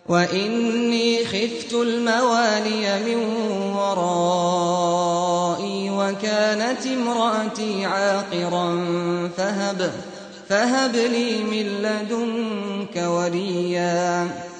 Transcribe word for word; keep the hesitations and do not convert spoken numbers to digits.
وإني خفت الموالي من ورائي وكانت امرأتي عاقرا فهب, فهب لي من لدنك وليا